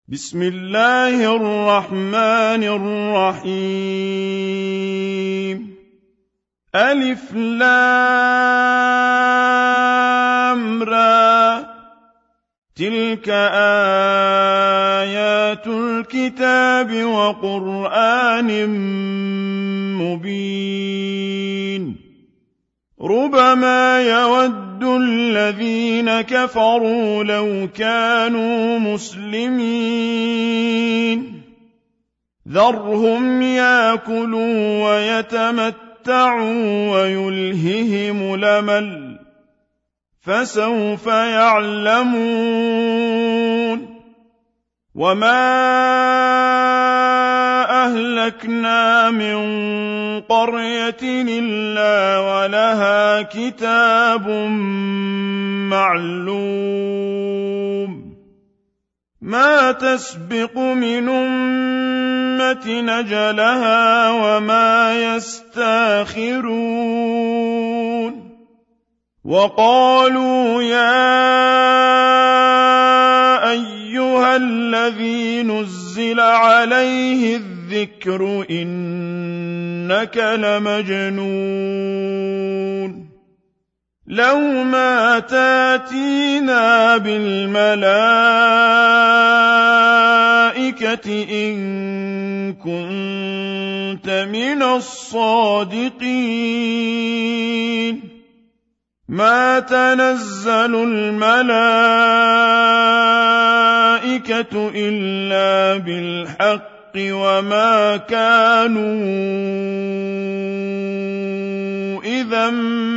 بسم الله الرحمن الرحيم. ألف لام را، تلك آيات الكتاب وقرآن مبين. ربما يود الذين كفروا لو كانوا مسلمين. ذرهم ياكلوا ويتمتعوا ويلههم الأمل، فسوف يعلمون. وما أهلكنا من قرية إلا ولها كتاب معلوم، ما تسبق من أمة نجلها وما يستاخرون. وقالوا يا أيها الذي نزل عليه الذكر إنك لمجنون. لو ما تاتينا بالملائكة إن كنت من الصادقين. ما تنزل الملائكة إلا بالحق وما كانوا إذا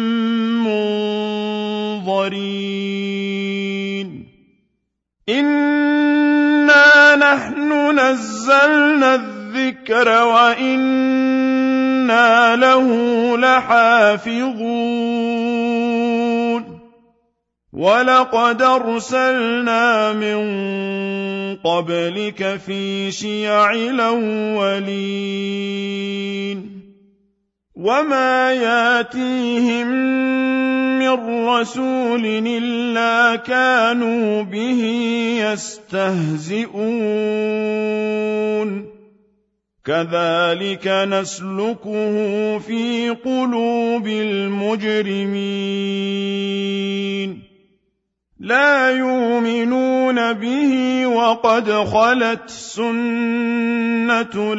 منظرين. إنا نحن نزلنا الذكر وإنا له لحافظون. ولقد أرسلنا من قبلك في شيع الأولين. وما ياتيهم من رسول إلا كانوا به يستهزئون. كذلك نسلكه في قلوب المجرمين. لا يؤمنون به وقد خلت سنة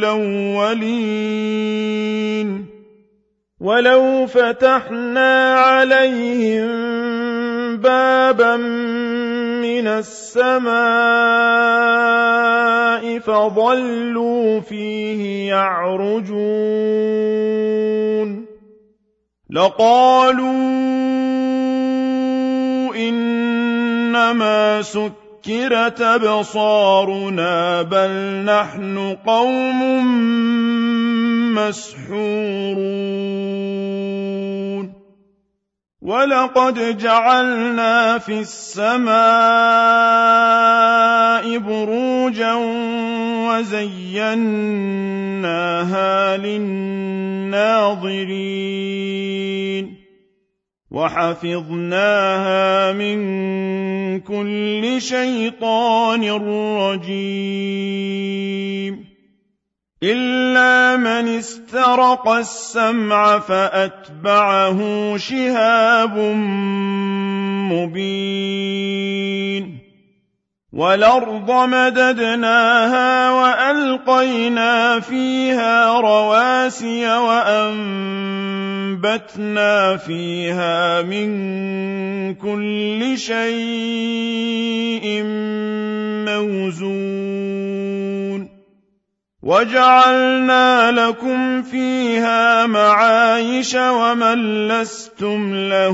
الأولين. ولو فتحنا عليهم بابا من السماء فظلوا فيه يعرجون لقالوا إنما سكرت أبصارنا بل نحن قوم مسحورون. ولقد جعلنا في السماء بروجا وزيناها للناظرين وحفظناها من كل شيطان رجيم. إلا من استرق السمع فأتبعه شهاب مبين. والأرض مددناها وألقينا فيها رواسي وأنبتنا فيها من كل شيء موزون. وجعلنا لكم فيها معايش ومن لستم له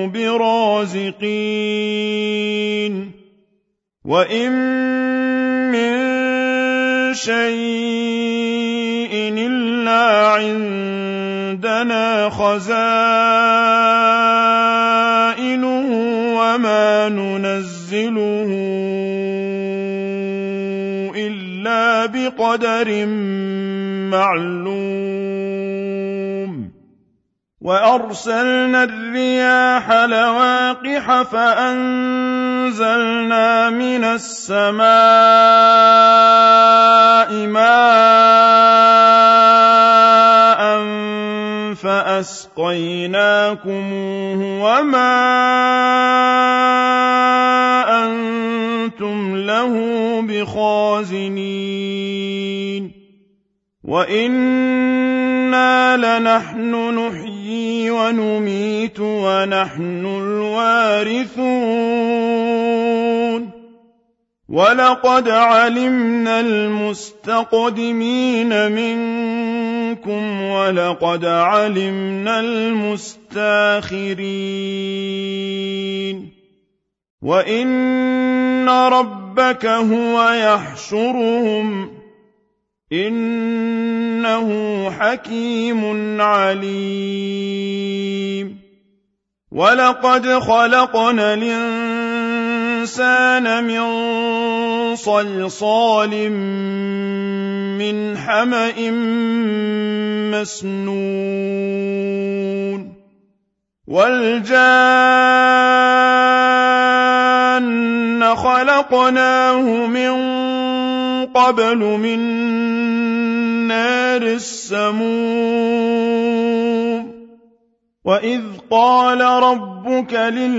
برازقين. وإن من شيء إلا عندنا خزائنه وما ننزله إلا بقدر معلوم. وأرسلنا الرياح لواقح فأنزلنا من السماء ماء فأسقيناكموه وما أنتم له بخازنين وإنا لنحن نحيي ونميت ونحن الوارثون ولقد علمنا المستقدمين منكم ولقد علمنا المستاخرين وإن ربك هو يحشرهم إنه حكيم عليم ولقد خلقنا الإنسان من صلصال من حمأ مسنون والجان خلقناه من قبل من نار السموم وإذ قال ربك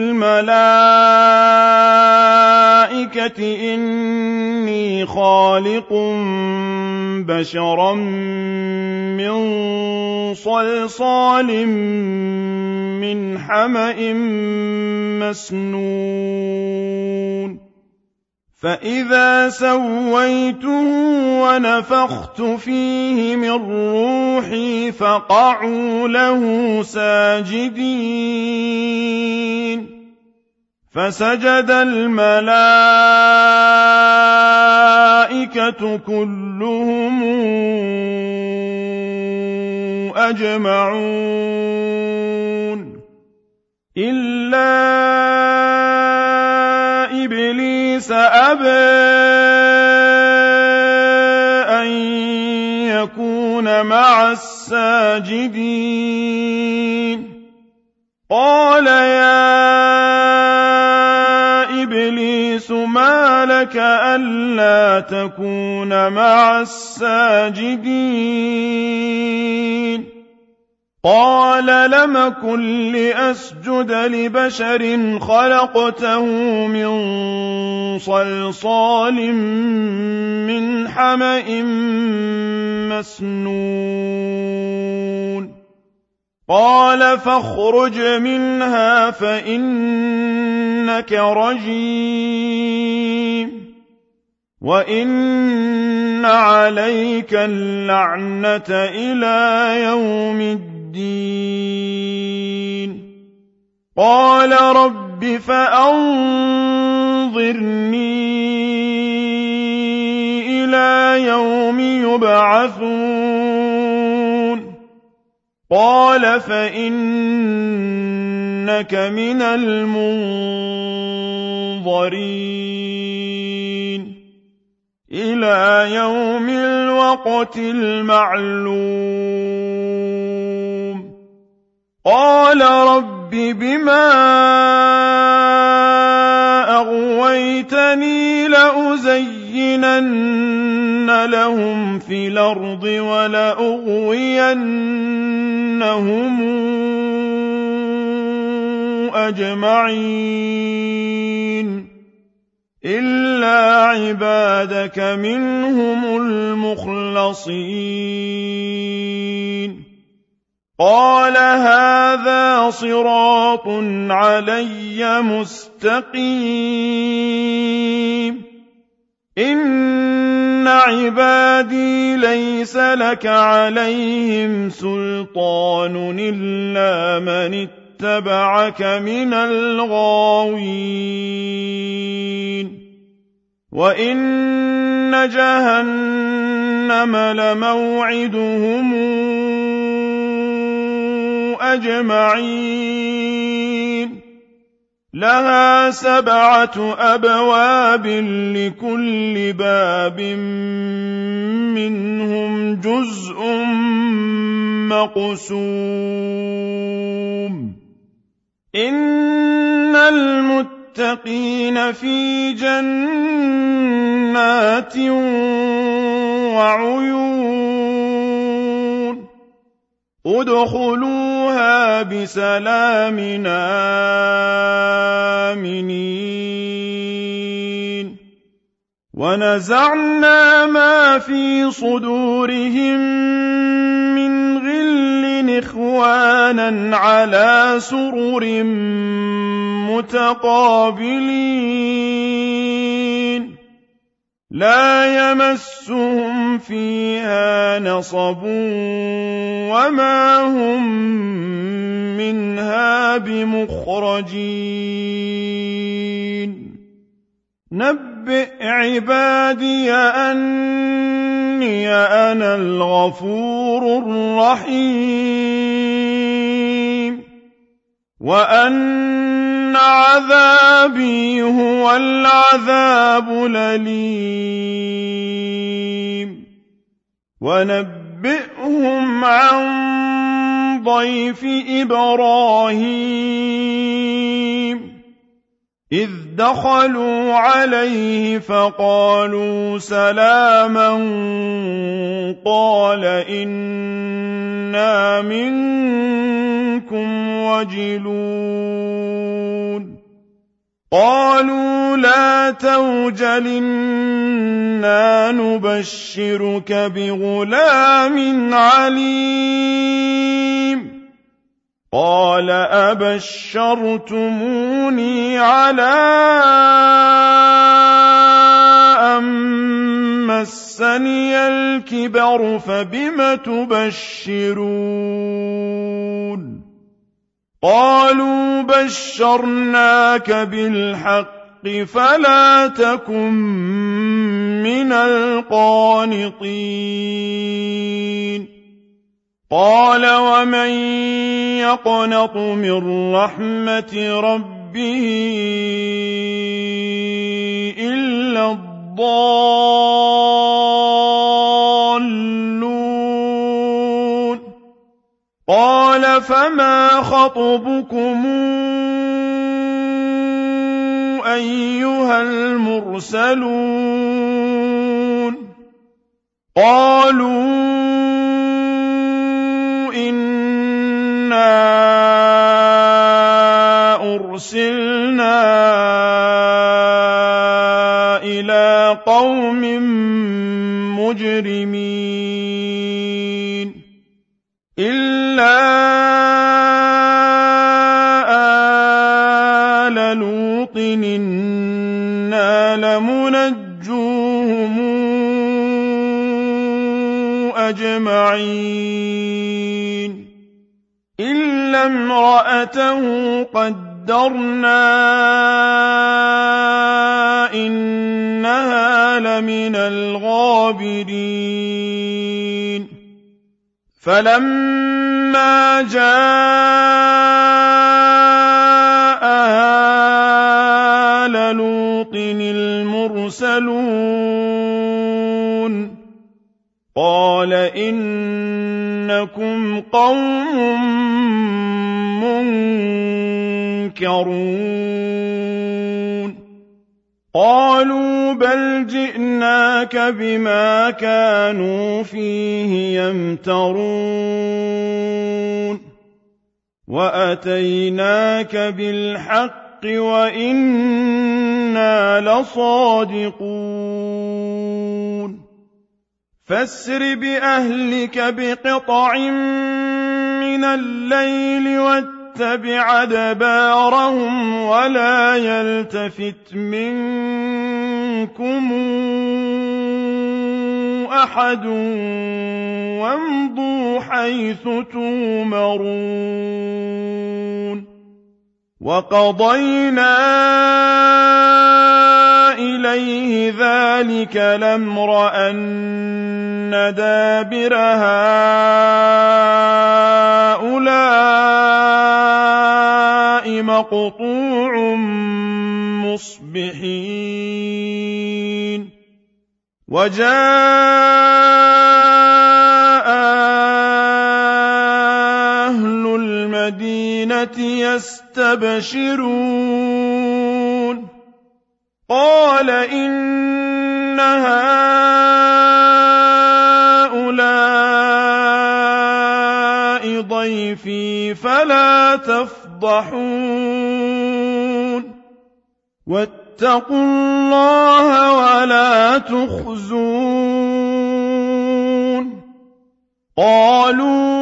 للملائكة إني خالق بشرا من صلصال من حمأ مسنون فإذا سويته ونفخت فيه من روحي فقعوا له ساجدين فسجد الملائكة كلهم أجمعون إلا إبليس أبى أن يكون مع الساجدين قال يا إبليس ما لك ألا تكون مع الساجدين قال لم أكن لأسجد لبشر خلقته من صلصال من حمأ مسنون قال فاخرج منها فإنك رجيم وإن عليك اللعنة إلى يوم الدين قال رب فأنظرني إلى يوم يبعثون قال فإنك من المنظرين إلى يوم الوقت المعلوم قال رب بما أغويتني لأزينن لهم في الأرض ولأغوينهم أجمعين إلا عبادك منهم المخلصين قال هذا صراط علي مستقيم إن عبادي ليس لك عليهم سلطان إلا من اتبعك من الغاوين وإن جهنم لموعدهم أجمعين لها 7 أبواب لكل باب منهم جزء مقسوم إن المتقين في جنات وعيون ادخلوها بسلام آمنين ونزعنا ما في صدورهم من غل إخوانا على سرر متقابلين لا يمسهم فيها نصب وما هم منها بمخرجين نبئ عبادي أني أنا الغفور الرحيم وأن عذابي هو العذاب الأليم ونبئهم عن ضيف إبراهيم إذ دخلوا عليه فقالوا سلاما قال إنا منكم وجلون قالوا لا توجل إنا نبشرك بغلام عليم قال أبشرتموني على أن مسني الكبر فبم تبشرون قالوا بشرناك بالحق فلا تكن من القانطين قال ومن يقنط من رحمة ربه إلا الضالون قال فما خطبكم أيها المرسلون قالوا إنا أرسلنا إلى قوم مجرمين إلا آل لوط إنا لمنجوهم أجمعين إلا امرأته قدرنا إنها لمن الغابرين فلما جاء آل لوط المرسلون قال إنكم قوم منكرون قالوا بل جئناك بما كانوا فيه يمترون وأتيناك بالحق وإنا لصادقون فاسر بأهلك بقطع من الليل واتبع أدبارهم ولا يلتفت منكم أحد وامضوا حيث تؤمرون وقضينا إليه ذلك الأمر أن دابر هؤلاء مقطوع مُصْبِحِينَ وَجَاءَ أَهْلُ الْمَدِينَةِ يَسْتَبْشِرُونَ قَالَ إِنَّ هَٰؤُلَاءِ ضَيْفِي فَلَا تَفْضَحُونِ وَاتَّقُوا اللَّهَ وَلَا تُخْزُونِ قَالُوا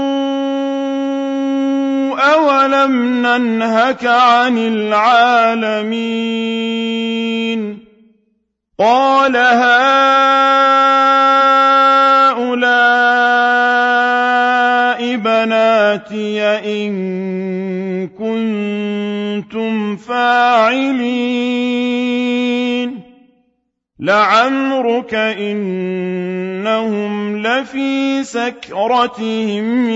أَوَلَمْ نَنْهَكَ عَنِ الْعَالَمِينَ قَالَ هَٰؤُلَاءِ بَنَاتِي إِن كُنتُمْ فَاعِلِينَ لَعَمْرُكَ إِنَّهُمْ لَفِي سَكْرَتِهِمْ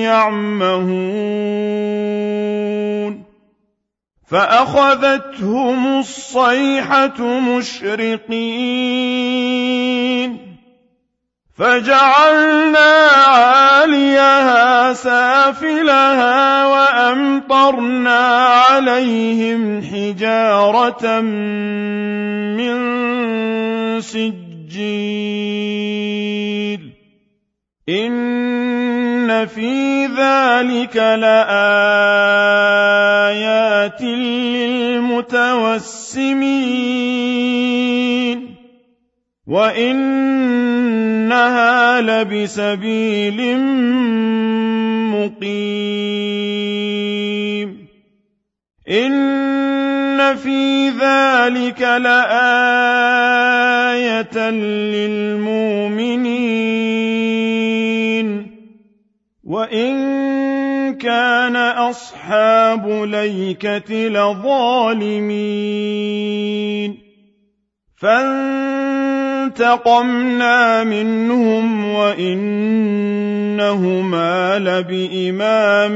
يَعْمَهُونَ فَأَخَذَتْهُمُ الصَّيْحَةُ مُشْرِقِينَ فَجَعَلْنَا عَالِيَهَا سَافِلَهَا وَأَمْطَرْنَا عَلَيْهِمْ حِجَارَةً مِّن سِجِّيلٍ إِنَّ فِي ذَلِكَ لَآيَاتٍ لِّلْمُتَوَسِّمِينَ وَإِنَّهَا لَبِسَبِيلٍ مُّقِيمٍ إِنَّ فِي ذَلِكَ لَآيَةً لِّلْمُؤْمِنِينَ وَإِن كَانَ أَصْحَابُ الْأَيْكَةِ لَظَالِمِينَ فَانتَقَمْنَا مِنْهُمْ وَإِنَّهُمَا لَبِإِمَامٍ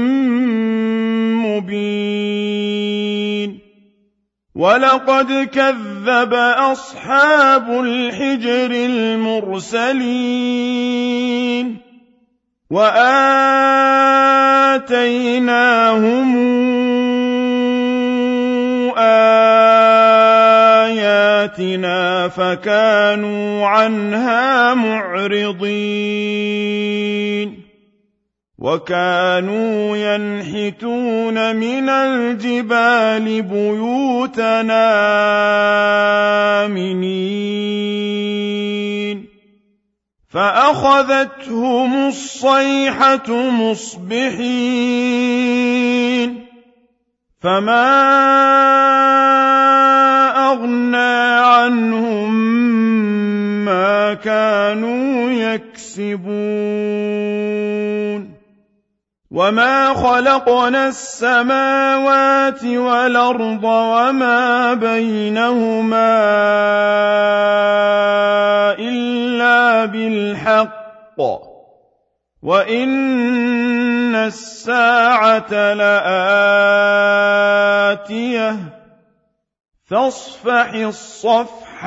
مُّبِينٍ وَلَقَدْ كَذَّبَ أَصْحَابُ الْحِجْرِ الْمُرْسَلِينَ وَآتَيْنَاهُمْ آيَاتِنَا فَكَانُوا عَنْهَا مُعْرِضِينَ وَكَانُوا يَنْحِتُونَ مِنَ الْجِبَالِ بُيُوتًا آمِنِينَ فَأَخَذَتْهُمُ الصَّيْحَةُ مُصْبِحِينَ فَمَا أَغْنَىٰ عَنْهُم مَّا كَانُوا يَكْسِبُونَ وَمَا خَلَقْنَا السَّمَاوَاتِ وَالْأَرْضَ وَمَا بَيْنَهُمَا إِلَّا بِالْحَقِّ وَإِنَّ السَّاعَةَ لَآتِيَةٌ فَاصْفَحِ الصَّفْحَ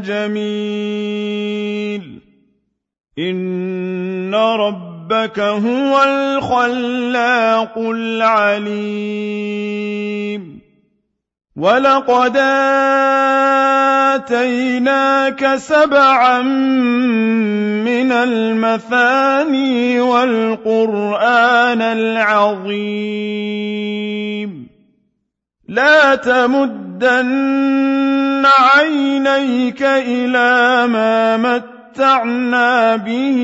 الْجَمِيلَ إِنَّ رَبَّكَ هُوَ الْخَلَّاقُ الْعَلِيمُ وَلَقَدْ آتَيْنَاكَ سَبْعًا مِّنَ الْمَثَانِي وَالْقُرْآنَ الْعَظِيمَ لَا تَمُدَّنَّ عَيْنَيْكَ إِلَىٰ مَا مَتَّعْنَا بِهِ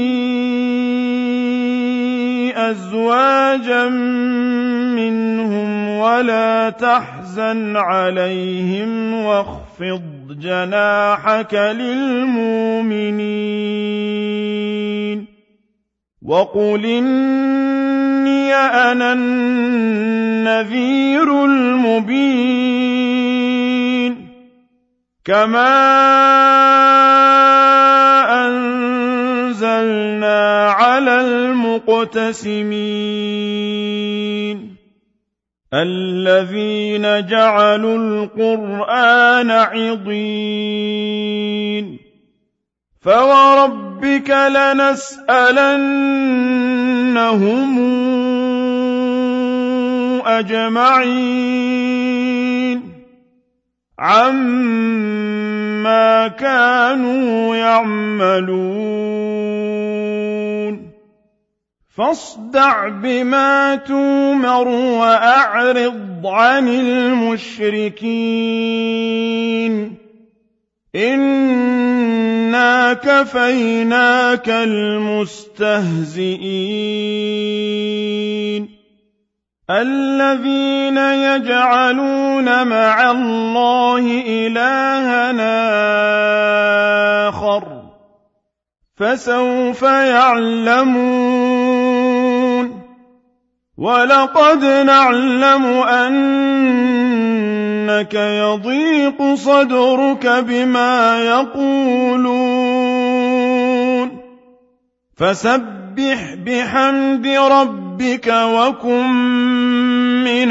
أَزْوَاجًا مِّنْهُمْ وَلَا تَحْزَنْ عَلَيْهِمْ وَاخْفِضْ جَنَاحَكَ لِلْمُؤْمِنِينَ وَقُلْ إِنِّي أَنَا النَّذِيرُ الْمُبِينُ كَمَا أَنزَلْنَا عَلَى الْمُقْتَسِمِينَ الذين جعلوا القرآن عضين فوربك لنسألنهم أجمعين عما كانوا يعملون فاصدع بما تومر وأعرض عن المشركين إنا كفيناك المستهزئين الذين يجعلون مع الله إلهًا آخر فسوف يعلمون ولقد نعلم أنك يضيق صدرك بما يقولون فسبح بحمد ربك وكن من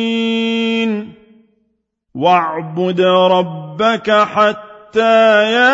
الساجدين واعبد ربك حتى